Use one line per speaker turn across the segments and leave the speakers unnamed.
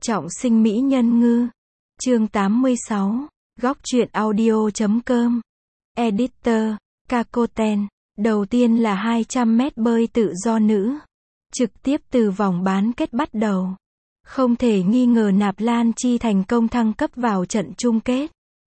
Trọng sinh mỹ nhân ngư. Chương 86. Góc truyện audio.com. Editor. Kakoten. Đầu tiên là 200 mét bơi tự do nữ. Trực tiếp từ vòng bán kết bắt đầu. Không thể nghi ngờ Nạp Lan Chi thành công thăng cấp vào trận chung kết.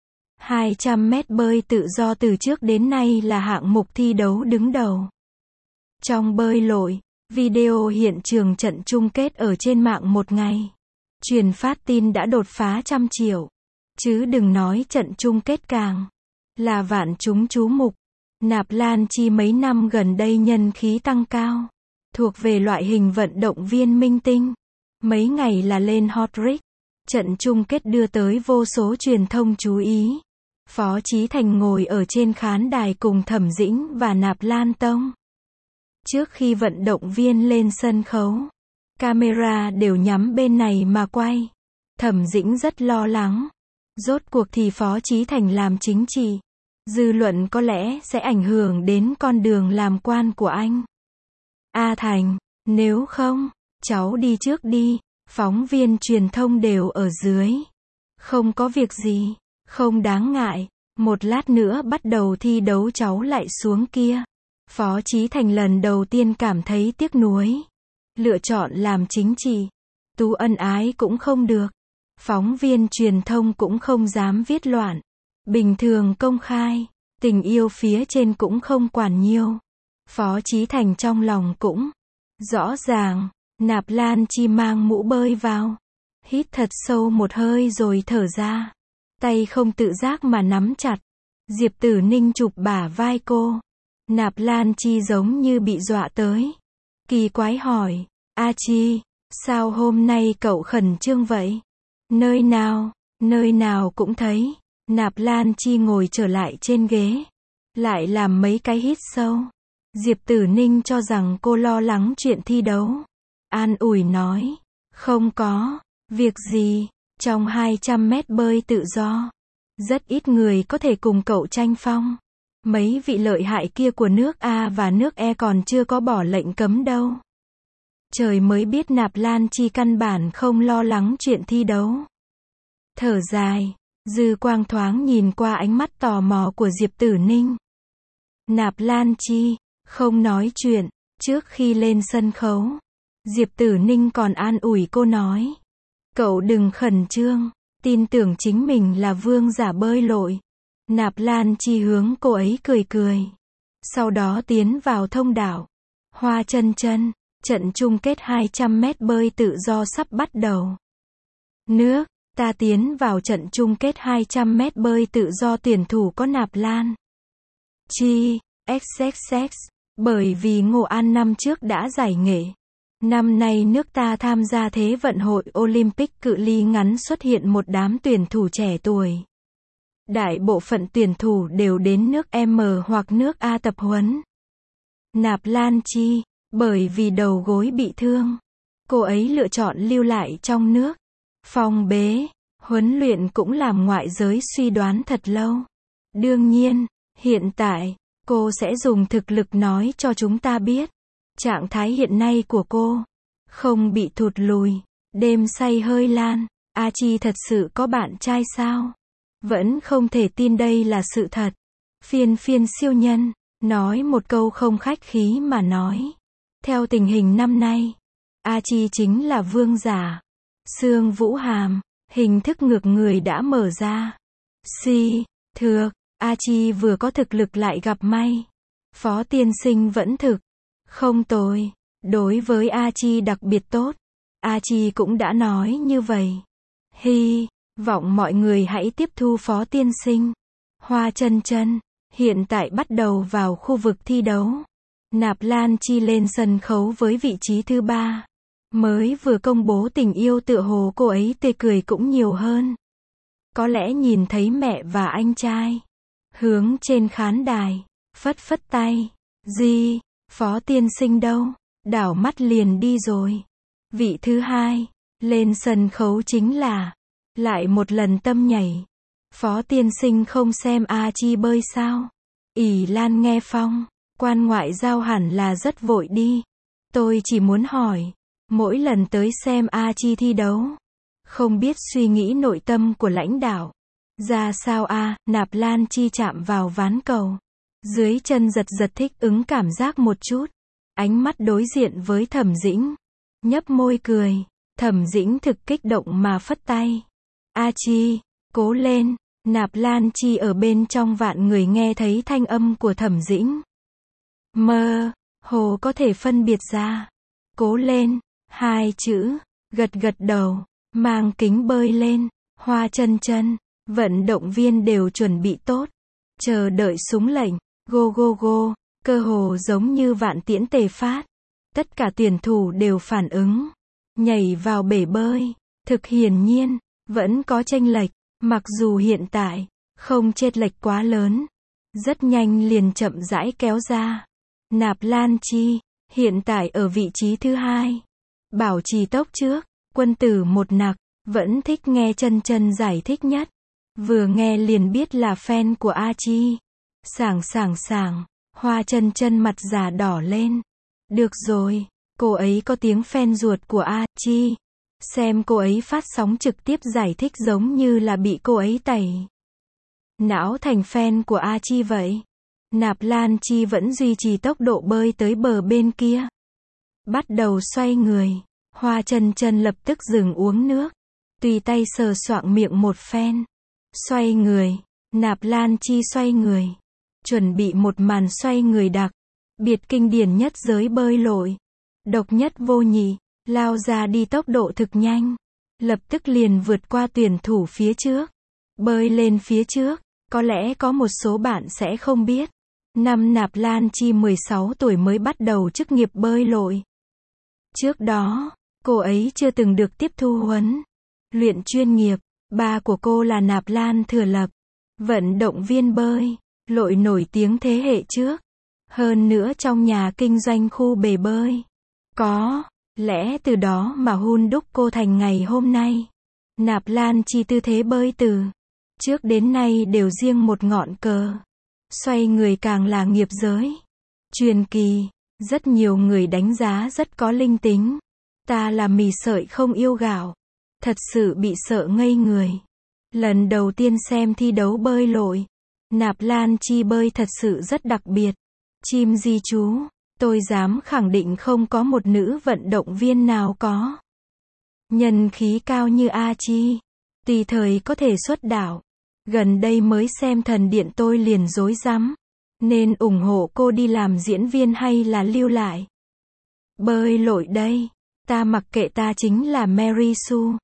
200 mét bơi tự do từ trước đến nay là hạng mục thi đấu đứng đầu. Trong bơi lội, video hiện trường trận chung kết ở trên mạng một ngày. Truyền phát tin đã đột phá 100 triệu. Chứ đừng nói trận chung kết càng là vạn chúng chú mục. Nạp Lan Chi mấy năm gần đây nhân khí tăng cao. Thuộc về loại hình vận động viên minh tinh. Mấy ngày là lên hot rig. Trận chung kết đưa tới vô số truyền thông chú ý. Phó Chí Thành ngồi ở trên khán đài cùng Thẩm Dĩnh và Nạp Lan Tông. Trước khi vận động viên lên sân khấu, camera đều nhắm bên này mà quay. Thẩm Dĩnh rất lo lắng. Rốt cuộc thì Phó Chí Thành làm chính trị. Dư luận có lẽ sẽ ảnh hưởng đến con đường làm quan của anh. A Thành, nếu không, cháu đi trước đi. Phóng viên truyền thông đều ở dưới. Không có việc gì, không đáng ngại. Một lát nữa bắt đầu thi đấu cháu lại xuống kia. Phó Chí Thành lần đầu tiên cảm thấy tiếc nuối. Lựa chọn làm chính trị. Tú ân ái cũng không được. Phóng viên truyền thông cũng không dám viết loạn. Bình thường công khai. Tình yêu phía trên cũng không quản nhiều. Phó Chí Thành trong lòng cũng rõ ràng. Nạp Lan Chi mang mũ bơi vào. Hít thật sâu một hơi rồi thở ra. Tay không tự giác mà nắm chặt. Diệp Tử Ninh chụp bả vai cô. Nạp Lan Chi giống như bị dọa tới. Kỳ quái hỏi, A Chi, sao hôm nay cậu khẩn trương vậy? Nơi nào cũng thấy. Nạp Lan Chi ngồi trở lại trên ghế. Lại làm mấy cái hít sâu. Diệp Tử Ninh cho rằng cô lo lắng chuyện thi đấu. An ủi nói, không có, việc gì, trong 200 mét bơi tự do. Rất ít người có thể cùng cậu tranh phong. Mấy vị lợi hại kia của nước A và nước E còn chưa có bỏ lệnh cấm đâu. Trời mới biết Nạp Lan Chi căn bản không lo lắng chuyện thi đấu. Thở dài, dư quang thoáng nhìn qua ánh mắt tò mò của Diệp Tử Ninh. Nạp Lan Chi, không nói chuyện, trước khi lên sân khấu. Diệp Tử Ninh còn an ủi cô nói. Cậu đừng khẩn trương, tin tưởng chính mình là vương giả bơi lội. Nạp Lan Chi hướng cô ấy cười cười. Sau đó tiến vào thông đạo. Hoa chân chân, trận chung kết 200 mét bơi tự do sắp bắt đầu. Nước, ta tiến vào trận chung kết 200 mét bơi tự do tuyển thủ có Nạp Lan Chi, XXX, bởi vì Ngô An năm trước đã giải nghệ. Năm nay nước ta tham gia Thế vận hội Olympic cự ly ngắn xuất hiện một đám tuyển thủ trẻ tuổi. Đại bộ phận tuyển thủ đều đến nước M hoặc nước A tập huấn. Nạp Lan Chi, bởi vì đầu gối bị thương, cô ấy lựa chọn lưu lại trong nước. Phong bế, huấn luyện cũng làm ngoại giới suy đoán thật lâu. Đương nhiên, hiện tại, cô sẽ dùng thực lực nói cho chúng ta biết. Trạng thái hiện nay của cô không bị thụt lùi. Đêm say hơi lan. A Chi thật sự có bạn trai sao? Vẫn không thể tin đây là sự thật. Phiên siêu nhân nói một câu không khách khí mà nói. Theo tình hình năm nay, A Chi chính là vương giả. Xương Vũ Hàm, hình thức ngược người đã mở ra. Thược, A Chi vừa có thực lực lại gặp may. Phó tiên sinh vẫn thực không tồi, đối với A Chi đặc biệt tốt. A Chi cũng đã nói như vậy. Hy vọng mọi người hãy tiếp thu Phó tiên sinh. Hoa chân chân, hiện tại bắt đầu vào khu vực thi đấu. Nạp Lan Chi lên sân khấu với vị trí thứ 3. Mới vừa công bố tình yêu tựa hồ cô ấy tươi cười cũng nhiều hơn. Có lẽ nhìn thấy mẹ và anh trai. Hướng trên khán đài, phất tay. Phó tiên sinh đâu? Đảo mắt liền đi rồi. Vị thứ 2, lên sân khấu chính là, lại một lần tâm nhảy. Phó tiên sinh không xem A Chi bơi sao? ỷ Lan Nghe Phong, quan ngoại giao hẳn là rất vội đi. Tôi chỉ muốn hỏi, mỗi lần tới xem A Chi thi đấu, Không biết suy nghĩ nội tâm của lãnh đạo ra sao a. Nạp Lan Chi chạm vào ván cầu. Dưới chân giật giật thích ứng cảm giác một chút. Ánh mắt đối diện với Thẩm Dĩnh. Nhấp môi cười. Thẩm Dĩnh thực kích động mà phất tay. A Chi, cố lên. Nạp Lan Chi ở bên trong vạn người nghe thấy thanh âm của Thẩm Dĩnh. Mơ hồ có thể phân biệt ra. Cố lên, hai chữ, gật gật đầu, mang kính bơi lên. Hoa Chân Chân, vận động viên đều chuẩn bị tốt, chờ đợi súng lệnh. Go go go, cơ hồ giống như vạn tiễn tề phát. Tất cả tuyển thủ đều phản ứng, nhảy vào bể bơi. Thực hiển nhiên, vẫn có chênh lệch, mặc dù hiện tại không chênh lệch quá lớn, rất nhanh liền chậm rãi kéo ra. Nạp Lan Chi hiện tại ở vị trí thứ 2, bảo trì tốc trước. Quân tử một nặc, vẫn thích nghe Chân Chân giải thích nhất. Vừa nghe liền biết là fan của A Chi. Sảng, Hoa Chân Chân mặt già đỏ lên. Được rồi, cô ấy có tiếng fan ruột của A Chi. Xem cô ấy phát sóng trực tiếp giải thích giống như là bị cô ấy tẩy não thành fan của A Chi vậy. Nạp Lan Chi vẫn duy trì tốc độ bơi tới bờ bên kia. Bắt đầu xoay người. Hoa Chân Chân lập tức dừng uống nước. Tùy tay sờ soạng miệng một phen. Xoay người. Nạp Lan Chi xoay người. Chuẩn bị một màn xoay người đặc biệt kinh điển nhất giới bơi lội. Độc nhất vô nhị. Lao ra đi tốc độ thực nhanh. Lập tức liền vượt qua tuyển thủ phía trước. Bơi lên phía trước. Có lẽ có một số bạn sẽ không biết. Năm Nạp Lan Chi 16 tuổi mới bắt đầu chức nghiệp bơi lội. Trước đó, cô ấy chưa từng được tiếp thu huấn luyện chuyên nghiệp. Ba của cô là Nạp Lan Thừa Lập, vận động viên bơi lội nổi tiếng thế hệ trước. Hơn nữa trong nhà kinh doanh khu bể bơi. Có lẽ từ đó mà hun đúc cô thành ngày hôm nay. Nạp Lan Chi tư thế bơi từ trước đến nay đều riêng một ngọn cờ. Xoay người càng là nghiệp giới truyền kỳ. Rất nhiều người đánh giá rất có linh tính. Ta là mì sợi không yêu gạo. Thật sự bị sợ ngây người. Lần đầu tiên xem thi đấu bơi lội, Nạp Lan Chi bơi thật sự rất đặc biệt. Chim di chú, tôi dám khẳng định không có một nữ vận động viên nào có nhân khí cao như A Chi. Tùy thời có thể xuất đạo. Gần đây mới xem Thần Điện tôi liền rối rắm. Nên ủng hộ cô đi làm diễn viên hay là lưu lại bơi lội đây. Ta mặc kệ, ta chính là Mary Sue.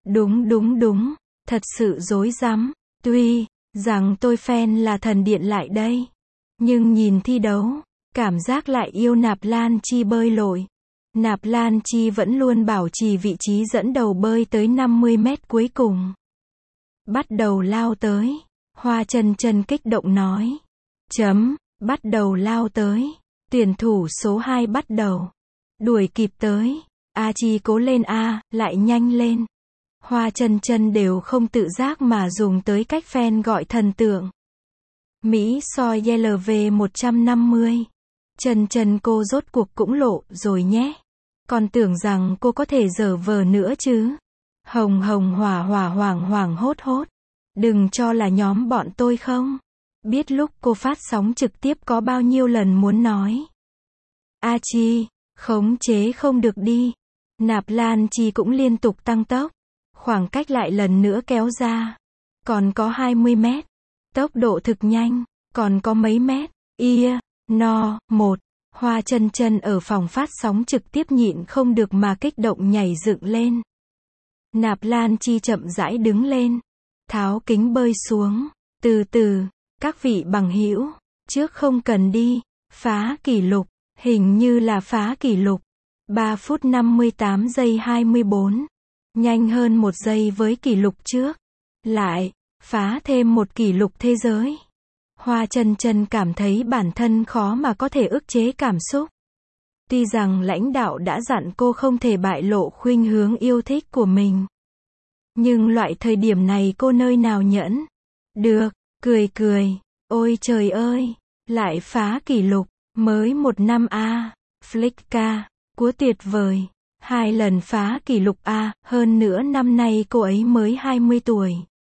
Đúng. Thật sự rối rắm. Tuy rằng tôi fan là Thần Điện lại đây. Nhưng nhìn thi đấu, cảm giác lại yêu Nạp Lan Chi bơi lội. Nạp Lan Chi vẫn luôn bảo trì vị trí dẫn đầu bơi tới 50 mét cuối cùng. Bắt đầu lao tới. Hoa Chân Chân kích động nói. Bắt đầu lao tới. Tuyển thủ số 2 bắt đầu đuổi kịp tới. A Chi cố lên a, lại nhanh lên. Hoa Chân Chân đều không tự giác mà dùng tới cách fan gọi thần tượng. Mỹ soi LV 150. Chân Chân cô rốt cuộc cũng lộ rồi nhé. Còn tưởng rằng cô có thể giở vờ nữa chứ. Hồng hỏa hoảng hốt. Đừng cho là nhóm bọn tôi không biết lúc cô phát sóng trực tiếp có bao nhiêu lần muốn nói. A Chi, khống chế không được đi. Nạp Lan Chi cũng liên tục tăng tốc. Khoảng cách lại lần nữa kéo ra. Còn có 20 mét. Tốc độ thực nhanh. Còn có mấy mét. Một. Hoa Chân Chân ở phòng phát sóng trực tiếp nhịn không được mà kích động nhảy dựng lên. Nạp Lan Chi chậm rãi đứng lên. Tháo kính bơi xuống. Từ từ. Các vị bằng hữu, trước không cần đi. Phá kỷ lục. Hình như là phá kỷ lục. 3 phút 58 giây 24. Nhanh hơn 1 giây với kỷ lục trước. Lại, phá thêm một kỷ lục thế giới. Hoa Chân Chân cảm thấy bản thân khó mà có thể ức chế cảm xúc. Tuy rằng lãnh đạo đã dặn cô không thể bại lộ khuynh hướng yêu thích của mình. Nhưng loại thời điểm này cô nơi nào nhẫn được, cười. Ôi trời ơi, lại phá kỷ lục, mới 1 năm a. Flicka, của tuyệt vời. 2 lần phá kỷ lục a, hơn nữa năm nay cô ấy mới 20 tuổi.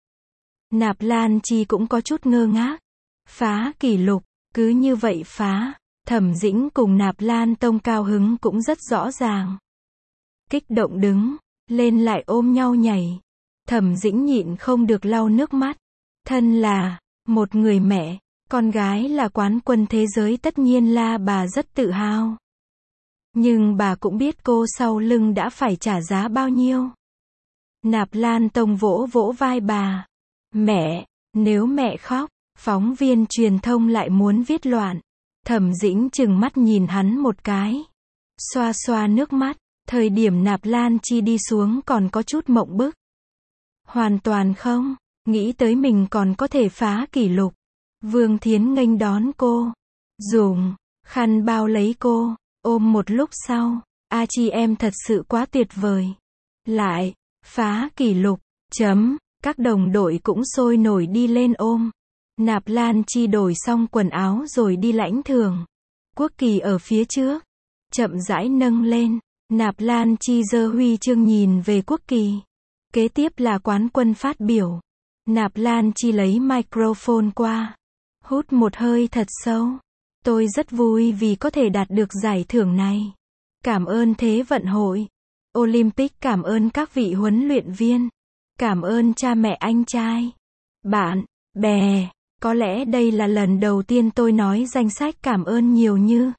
Nạp Lan Chi cũng có chút ngơ ngác. Phá kỷ lục, cứ như vậy phá. Thẩm Dĩnh cùng Nạp Lan Tông cao hứng cũng rất rõ ràng. Kích động đứng lên lại ôm nhau nhảy. Thẩm Dĩnh nhịn không được lau nước mắt. Thân là một người mẹ, con gái là quán quân thế giới tất nhiên là bà rất tự hào. Nhưng bà cũng biết cô sau lưng đã phải trả giá bao nhiêu. Nạp Lan Tông vỗ vỗ vai bà. Mẹ, nếu mẹ khóc, phóng viên truyền thông lại muốn viết loạn. Thẩm Dĩnh chừng mắt nhìn hắn một cái. Xoa xoa nước mắt, thời điểm Nạp Lan Chi đi xuống còn có chút mộng bức. Hoàn toàn không, nghĩ tới mình còn có thể phá kỷ lục. Vương Thiến nghênh đón cô. Dùng khăn bao lấy cô, ôm một lúc sau. A Chi em thật sự quá tuyệt vời. Lại, phá kỷ lục, các đồng đội cũng sôi nổi đi lên ôm. Nạp Lan Chi đổi xong quần áo rồi đi lãnh thưởng. Quốc kỳ ở phía trước, chậm rãi nâng lên. Nạp Lan Chi giơ huy chương nhìn về quốc kỳ. Kế tiếp là quán quân phát biểu. Nạp Lan Chi lấy microphone qua. Hút một hơi thật sâu. Tôi rất vui vì có thể đạt được giải thưởng này. Cảm ơn Thế vận hội Olympic, cảm ơn các vị huấn luyện viên. Cảm ơn cha mẹ anh trai. Bạn, bè. Có lẽ đây là lần đầu tiên tôi nói danh sách cảm ơn nhiều như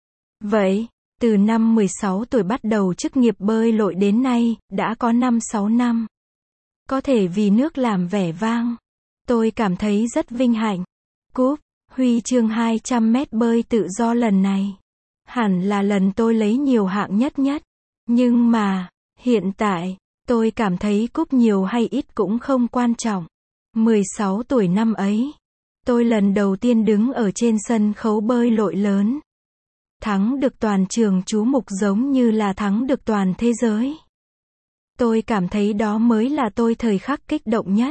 vậy. Từ năm 16 tuổi bắt đầu chức nghiệp bơi lội đến nay, đã có 5-6 năm. Có thể vì nước làm vẻ vang. Tôi cảm thấy rất vinh hạnh. Cúp huy chương 200 mét bơi tự do lần này. Hẳn là lần tôi lấy nhiều hạng nhất. Nhưng mà, hiện tại, tôi cảm thấy cúp nhiều hay ít cũng không quan trọng. 16 tuổi năm ấy, tôi lần đầu tiên đứng ở trên sân khấu bơi lội lớn. Thắng được toàn trường chú mục giống như là thắng được toàn thế giới. Tôi cảm thấy đó mới là tôi thời khắc kích động nhất.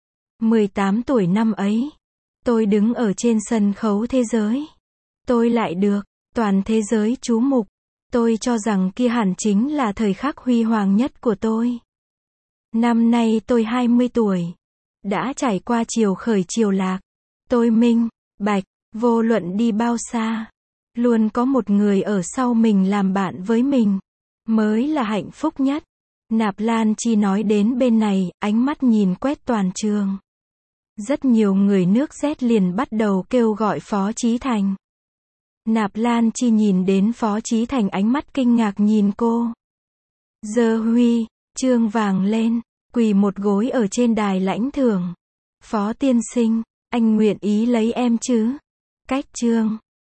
18 tuổi năm ấy, tôi đứng ở trên sân khấu thế giới. Tôi lại được toàn thế giới chú mục. Tôi cho rằng kia hẳn chính là thời khắc huy hoàng nhất của tôi. Năm nay tôi 20 tuổi. Đã trải qua chiều khởi chiều lạc. Tôi minh bạch, vô luận đi bao xa, luôn có một người ở sau mình làm bạn với mình, mới là hạnh phúc nhất. Nạp Lan Chi nói đến bên này, ánh mắt nhìn quét toàn trường. Rất nhiều người nước Z liền bắt đầu kêu gọi Phó Chí Thành. Nạp Lan Chi nhìn đến Phó Chí Thành, ánh mắt kinh ngạc nhìn cô. Giơ huy chương vàng lên, quỳ một gối ở trên đài lãnh thưởng. Phó tiên sinh, anh nguyện ý lấy em chứ? Cách chương